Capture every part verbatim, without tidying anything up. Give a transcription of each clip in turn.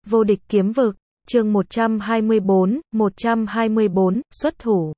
Vô địch kiếm vực, chương một trăm hai mươi bốn, một trăm hai mươi bốn, xuất thủ.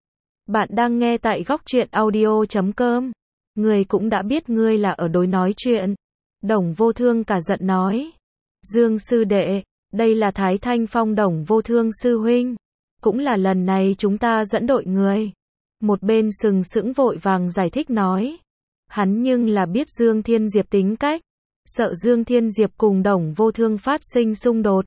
Bạn đang nghe tại góc truyện audio chấm com. Ngươi cũng đã biết ngươi là ở đối nói chuyện. Đồng Vô Thương cả giận nói. Dương sư đệ, đây là Thái Thanh Phong Đồng Vô Thương sư huynh. Cũng là lần này chúng ta dẫn đội người. Một bên sừng sững vội vàng giải thích nói. Hắn nhưng là biết Dương Thiên Diệp tính cách. Sợ Dương Thiên Diệp cùng Đồng Vô Thương phát sinh xung đột.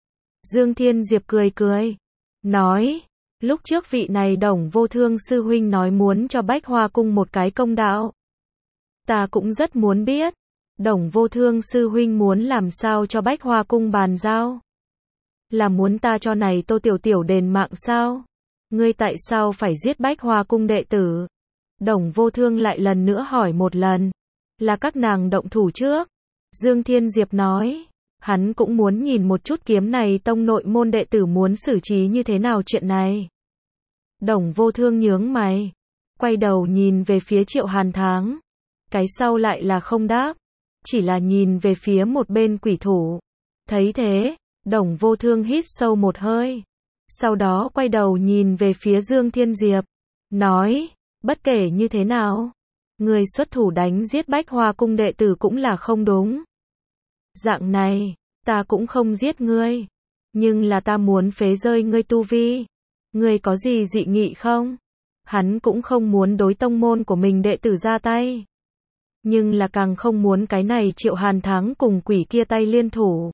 Dương Thiên Diệp cười cười. Nói. Lúc trước vị này Đồng Vô Thương sư huynh nói muốn cho Bách Hoa Cung một cái công đạo. Ta cũng rất muốn biết. Đồng Vô Thương sư huynh muốn làm sao cho Bách Hoa Cung bàn giao. Là muốn ta cho này Tô Tiểu Tiểu đền mạng sao? Ngươi tại sao phải giết Bách Hoa Cung đệ tử? Đồng Vô Thương lại lần nữa hỏi một lần. Là các nàng động thủ trước. Dương Thiên Diệp nói. Hắn cũng muốn nhìn một chút kiếm này tông nội môn đệ tử muốn xử trí như thế nào chuyện này. Đồng Vô Thương nhướng mày. Quay đầu nhìn về phía Triệu Hàn Tháng. Cái sau lại là không đáp. Chỉ là nhìn về phía một bên quỷ thủ. Thấy thế, Đồng Vô Thương hít sâu một hơi. Sau đó quay đầu nhìn về phía Dương Thiên Diệp. Nói, bất kể như thế nào, người xuất thủ đánh giết Bách Hoa Cung đệ tử cũng là không đúng. Dạng này, ta cũng không giết ngươi. Nhưng là ta muốn phế rơi ngươi tu vi. Ngươi có gì dị nghị không? Hắn cũng không muốn đối tông môn của mình đệ tử ra tay. Nhưng là càng không muốn cái này Triệu Hàn Thắng cùng quỷ kia tay liên thủ.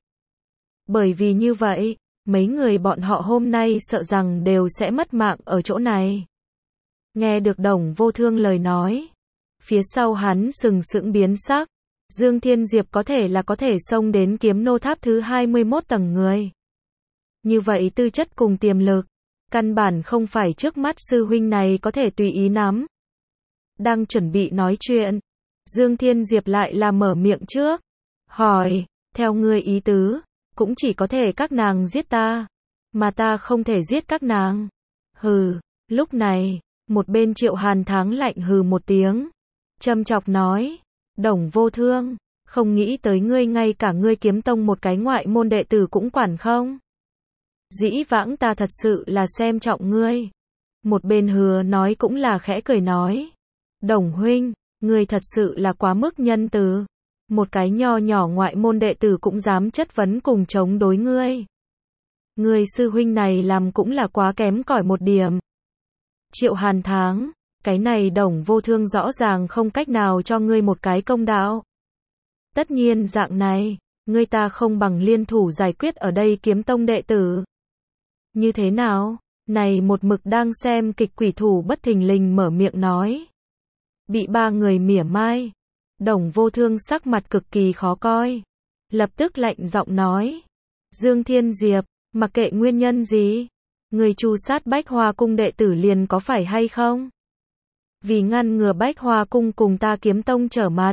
Bởi vì như vậy, mấy người bọn họ hôm nay sợ rằng đều sẽ mất mạng ở chỗ này. Nghe được Đồng Vô Thương lời nói. Phía sau hắn sừng sững biến sắc. Dương Thiên Diệp có thể là có thể xông đến kiếm nô tháp thứ hai mươi mốt tầng người. Như vậy tư chất cùng tiềm lực. Căn bản không phải trước mắt sư huynh này có thể tùy ý nắm. Đang chuẩn bị nói chuyện. Dương Thiên Diệp lại là mở miệng trước. Hỏi, theo ngươi ý tứ, cũng chỉ có thể các nàng giết ta. Mà ta không thể giết các nàng. Hừ, lúc này, một bên Triệu Hàn Tháng lạnh hừ một tiếng. Châm chọc nói. Đồng Vô Thương, không nghĩ tới ngươi ngay cả ngươi kiếm tông một cái ngoại môn đệ tử cũng quản không. Dĩ vãng ta thật sự là xem trọng ngươi. Một bên Hứa nói cũng là khẽ cười nói. Đồng huynh, ngươi thật sự là quá mức nhân từ. Một cái nho nhỏ ngoại môn đệ tử cũng dám chất vấn cùng chống đối ngươi. Ngươi sư huynh này làm cũng là quá kém cỏi một điểm. Triệu Hàn Tháng, cái này Đồng Vô Thương rõ ràng không cách nào cho ngươi một cái công đạo. Tất nhiên dạng này, ngươi ta không bằng liên thủ giải quyết ở đây kiếm tông đệ tử. Như thế nào? Này một mực đang xem kịch quỷ thủ bất thình lình mở miệng nói. Bị ba người mỉa mai. Đồng Vô Thương sắc mặt cực kỳ khó coi. Lập tức lạnh giọng nói. Dương Thiên Diệp, mặc kệ nguyên nhân gì, người tru sát Bách Hoa Cung đệ tử liền có phải hay không? Vì ngăn ngừa Bách Hoa Cung cùng ta kiếm tông trở mặt.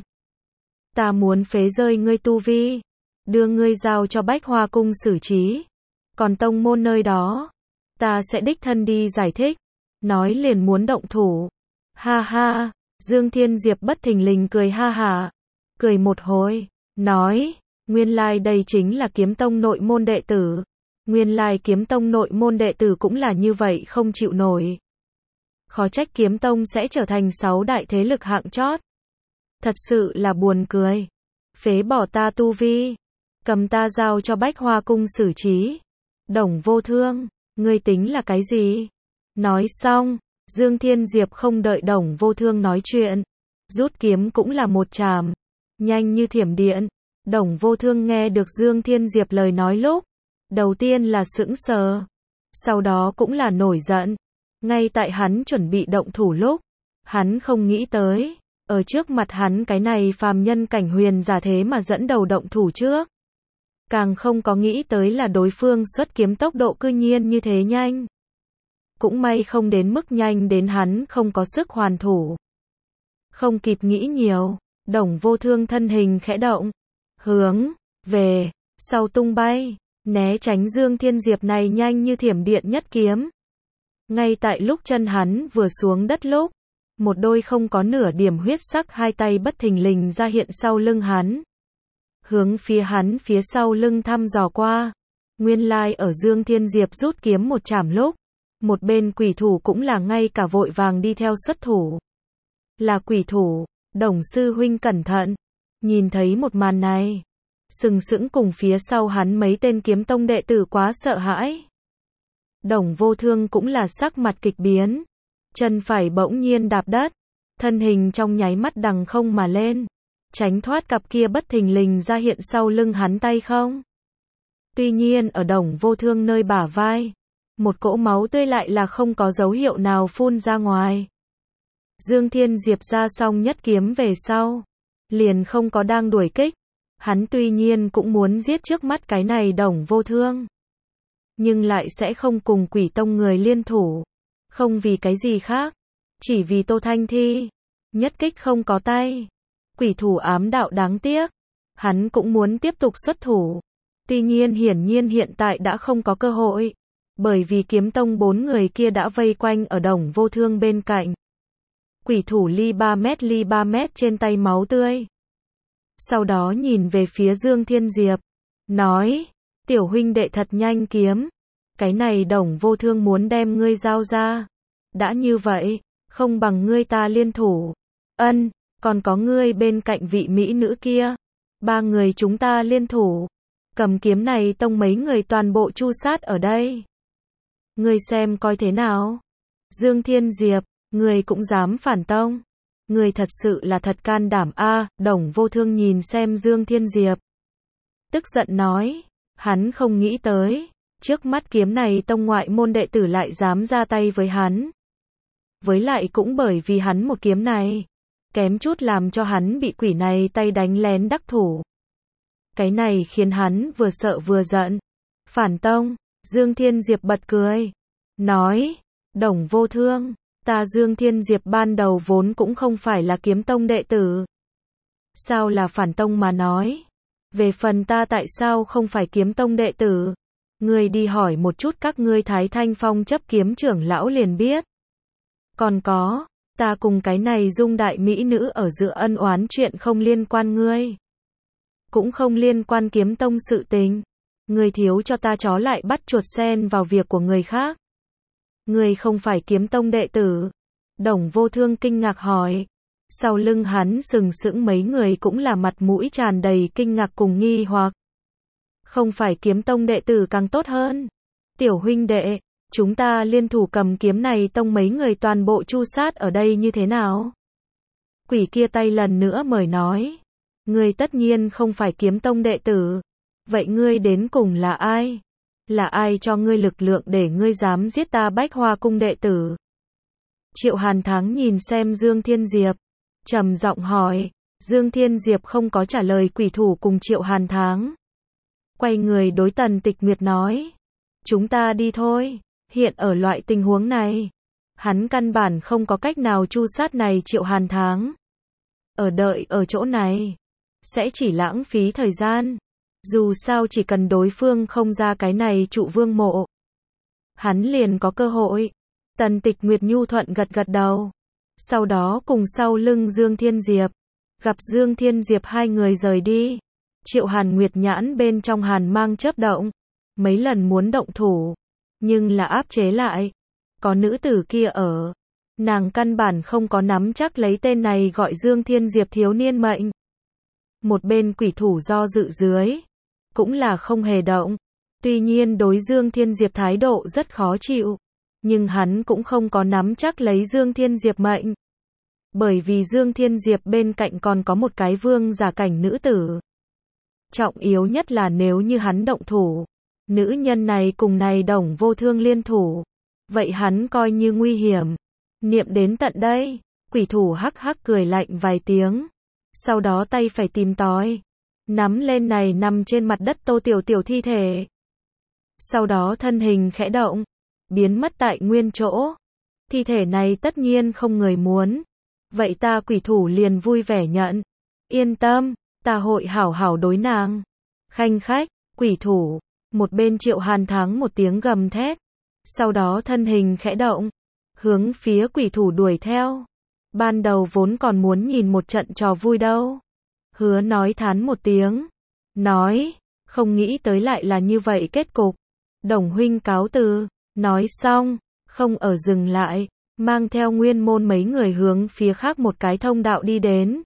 Ta muốn phế rơi ngươi tu vi. Đưa ngươi giao cho Bách Hoa Cung xử trí. Còn tông môn nơi đó, ta sẽ đích thân đi giải thích. Nói liền muốn động thủ. Ha ha, Dương Thiên Diệp bất thình lình cười ha hả. Cười một hồi, nói, nguyên lai đây chính là kiếm tông nội môn đệ tử. Nguyên lai kiếm tông nội môn đệ tử cũng là như vậy không chịu nổi. Khó trách kiếm tông sẽ trở thành sáu đại thế lực hạng chót. Thật sự là buồn cười. Phế bỏ ta tu vi. Cầm ta giao cho Bách Hoa Cung xử trí. Đồng Vô Thương, ngươi tính là cái gì? Nói xong, Dương Thiên Diệp không đợi Đồng Vô Thương nói chuyện. Rút kiếm cũng là một chàm. Nhanh như thiểm điện. Đồng Vô Thương nghe được Dương Thiên Diệp lời nói lúc. Đầu tiên là sững sờ. Sau đó cũng là nổi giận. Ngay tại hắn chuẩn bị động thủ lúc. Hắn không nghĩ tới. Ở trước mặt hắn cái này phàm nhân cảnh huyền giả thế mà dẫn đầu động thủ trước. Càng không có nghĩ tới là đối phương xuất kiếm tốc độ cư nhiên như thế nhanh. Cũng may không đến mức nhanh đến hắn không có sức hoàn thủ. Không kịp nghĩ nhiều, Đồng Vô Thương thân hình khẽ động. Hướng, về, sau tung bay, né tránh Dương Thiên Diệp này nhanh như thiểm điện nhất kiếm. Ngay tại lúc chân hắn vừa xuống đất lúc, một đôi không có nửa điểm huyết sắc hai tay bất thình lình ra hiện sau lưng hắn. Hướng phía hắn phía sau lưng thăm dò qua. Nguyên lai like ở Dương Thiên Diệp rút kiếm một chảm lúc, một bên quỷ thủ cũng là ngay cả vội vàng đi theo xuất thủ. Là quỷ thủ, Đồng sư huynh cẩn thận. Nhìn thấy một màn này, sừng sững cùng phía sau hắn mấy tên kiếm tông đệ tử quá sợ hãi. Đồng Vô Thương cũng là sắc mặt kịch biến, chân phải bỗng nhiên đạp đất, thân hình trong nháy mắt đằng không mà lên, tránh thoát cặp kia bất thình lình ra hiện sau lưng hắn tay không. Tuy nhiên ở Đồng Vô Thương nơi bả vai, một cỗ máu tươi lại là không có dấu hiệu nào phun ra ngoài. Dương Thiên Diệp ra xong nhất kiếm về sau, liền không có đang đuổi kích. Hắn tuy nhiên cũng muốn giết trước mắt cái này Đồng Vô Thương, nhưng lại sẽ không cùng Quỷ Tông người liên thủ. Không vì cái gì khác, chỉ vì Tô Thanh Thi. Nhất kích không có tay. Quỷ thủ ám đạo đáng tiếc. Hắn cũng muốn tiếp tục xuất thủ. Tuy nhiên hiển nhiên hiện tại đã không có cơ hội. Bởi vì kiếm tông bốn người kia đã vây quanh ở Đồng Vô Thương bên cạnh. Quỷ thủ ly ba mét ly ba mét trên tay máu tươi. Sau đó nhìn về phía Dương Thiên Diệp, nói, tiểu huynh đệ thật nhanh kiếm, cái này Đồng Vô Thương muốn đem ngươi giao ra. Đã như vậy, không bằng ngươi ta liên thủ. Ân, còn có ngươi bên cạnh vị mỹ nữ kia. Ba người chúng ta liên thủ. Cầm kiếm này tông mấy người toàn bộ chu sát ở đây. Ngươi xem coi thế nào. Dương Thiên Diệp, ngươi cũng dám phản tông. Ngươi thật sự là thật can đảm a. À, Đồng Vô Thương nhìn xem Dương Thiên Diệp, tức giận nói, hắn không nghĩ tới, trước mắt kiếm này tông ngoại môn đệ tử lại dám ra tay với hắn. Với lại cũng bởi vì hắn một kiếm này, kém chút làm cho hắn bị quỷ này tay đánh lén đắc thủ. Cái này khiến hắn vừa sợ vừa giận. Phản tông, Dương Thiên Diệp bật cười, nói, Đồng Vô Thương, ta Dương Thiên Diệp ban đầu vốn cũng không phải là kiếm tông đệ tử. Sao là phản tông mà nói? Về phần ta tại sao không phải kiếm tông đệ tử? Ngươi đi hỏi một chút các ngươi Thái Thanh Phong chấp kiếm trưởng lão liền biết. Còn có, ta cùng cái này Dung đại mỹ nữ ở giữa ân oán chuyện không liên quan ngươi. Cũng không liên quan kiếm tông sự tình. Ngươi thiếu cho ta chó lại bắt chuột sen vào việc của người khác. Ngươi không phải kiếm tông đệ tử. Đồng Vô Thương kinh ngạc hỏi. Sau lưng hắn sừng sững mấy người cũng là mặt mũi tràn đầy kinh ngạc cùng nghi hoặc. Không phải kiếm tông đệ tử càng tốt hơn. Tiểu huynh đệ, chúng ta liên thủ cầm kiếm này tông mấy người toàn bộ chu sát ở đây như thế nào? Quỷ kia tay lần nữa mời nói. Ngươi tất nhiên không phải kiếm tông đệ tử. Vậy ngươi đến cùng là ai? Là ai cho ngươi lực lượng để ngươi dám giết ta Bách Hoa cung đệ tử? Triệu Hàn Thắng nhìn xem Dương Thiên Diệp, trầm giọng hỏi. Dương Thiên Diệp không có trả lời quỷ thủ cùng Triệu Hàn Thắng. Quay người đối Tần Tịch Nguyệt nói. Chúng ta đi thôi. Hiện ở loại tình huống này, hắn căn bản không có cách nào chu sát này Triệu Hàn Thắng. Ở đợi ở chỗ này, sẽ chỉ lãng phí thời gian. Dù sao chỉ cần đối phương không ra cái này trụ vương mộ, hắn liền có cơ hội. Tần Tịch Nguyệt nhu thuận gật gật đầu. Sau đó cùng sau lưng Dương Thiên Diệp, gặp Dương Thiên Diệp hai người rời đi. Triệu Hàn Nguyệt nhãn bên trong hàn mang chớp động, mấy lần muốn động thủ, nhưng là áp chế lại. Có nữ tử kia ở, nàng căn bản không có nắm chắc lấy tên này gọi Dương Thiên Diệp thiếu niên mệnh. Một bên quỷ thủ do dự dưới, cũng là không hề động. Tuy nhiên đối Dương Thiên Diệp thái độ rất khó chịu, nhưng hắn cũng không có nắm chắc lấy Dương Thiên Diệp mệnh. Bởi vì Dương Thiên Diệp bên cạnh còn có một cái vương giả cảnh nữ tử. Trọng yếu nhất là nếu như hắn động thủ, nữ nhân này cùng này Đồng Vô Thương liên thủ, vậy hắn coi như nguy hiểm. Niệm đến tận đây, quỷ thủ hắc hắc cười lạnh vài tiếng, sau đó tay phải tìm tòi, nắm lên này nằm trên mặt đất Tô Tiểu Tiểu thi thể. Sau đó thân hình khẽ động, biến mất tại nguyên chỗ. Thi thể này tất nhiên không người muốn, vậy ta quỷ thủ liền vui vẻ nhận. Yên tâm, ta hội hảo hảo đối nàng. Khanh khách, quỷ thủ, một bên Triệu Hàn Thắng một tiếng gầm thét, sau đó thân hình khẽ động, hướng phía quỷ thủ đuổi theo. Ban đầu vốn còn muốn nhìn một trận trò vui đâu. Hứa nói thán một tiếng, nói, Không nghĩ tới lại là như vậy kết cục. Đồng huynh cáo từ. Nói xong, không ở dừng lại, mang theo nguyên môn mấy người hướng phía khác một cái thông đạo đi đến.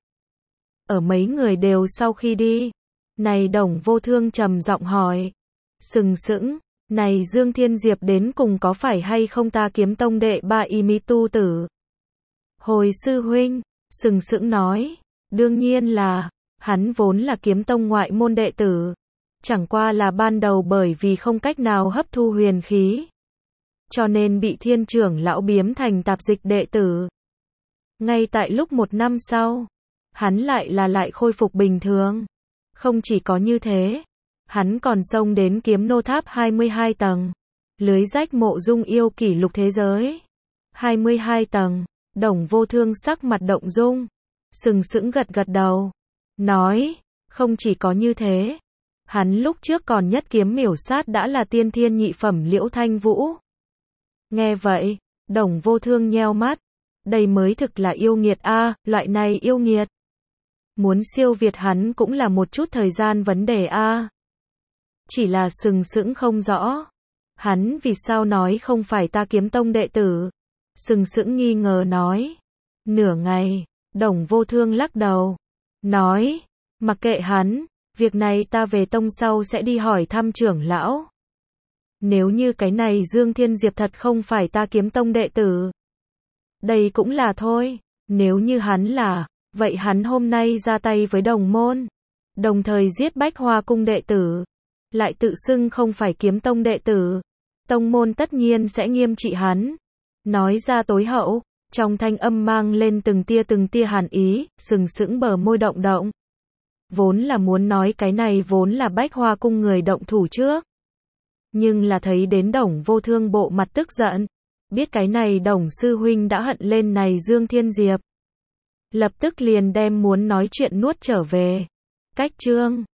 Ở mấy người đều sau khi đi, này Đồng Vô Thương trầm giọng hỏi, sừng sững, này Dương Thiên Diệp đến cùng có phải hay không ta Kiếm Tông đệ ba y mi tu tử? Hồi sư huynh, sừng sững nói, đương nhiên là, hắn vốn là Kiếm Tông ngoại môn đệ tử, chẳng qua là ban đầu bởi vì không cách nào hấp thu huyền khí, cho nên bị Thiên trưởng lão biếm thành tạp dịch đệ tử. Ngay tại lúc một năm sau, hắn lại là lại khôi phục bình thường. Không chỉ có như thế, hắn còn xông đến Kiếm Nô Tháp hai mươi hai tầng, lưới rách mộ dung yêu kỷ lục thế giới. hai mươi hai tầng, Đồng Vô Thương sắc mặt động dung, sừng sững gật gật đầu, nói, không chỉ có như thế, hắn lúc trước còn nhất kiếm miểu sát đã là tiên thiên nhị phẩm Liễu Thanh Vũ. Nghe vậy, Đồng Vô Thương nheo mắt, đây mới thực là yêu nghiệt a, loại này yêu nghiệt. Muốn siêu việt hắn cũng là một chút thời gian vấn đề a. Chỉ là sừng sững không rõ, hắn vì sao nói không phải ta Kiếm Tông đệ tử? Sừng sững nghi ngờ nói. Nửa ngày, Đồng Vô Thương lắc đầu, nói, mặc kệ hắn, việc này ta về tông sau sẽ đi hỏi thăm trưởng lão. Nếu như cái này Dương Thiên Diệp thật không phải ta Kiếm Tông đệ tử, đây cũng là thôi, nếu như hắn là, vậy hắn hôm nay ra tay với đồng môn, đồng thời giết Bách Hoa cung đệ tử, lại tự xưng không phải Kiếm Tông đệ tử, tông môn tất nhiên sẽ nghiêm trị hắn. Nói ra tối hậu, trong thanh âm mang lên từng tia từng tia hàn ý, sừng sững bờ môi động động. Vốn là muốn nói cái này vốn là Bách Hoa cung người động thủ trước. Nhưng là thấy đến Đồng Vô Thương bộ mặt tức giận, biết cái này Đồng sư huynh đã hận lên này Dương Thiên Diệp. Lập tức liền đem muốn nói chuyện nuốt trở về. Cách chương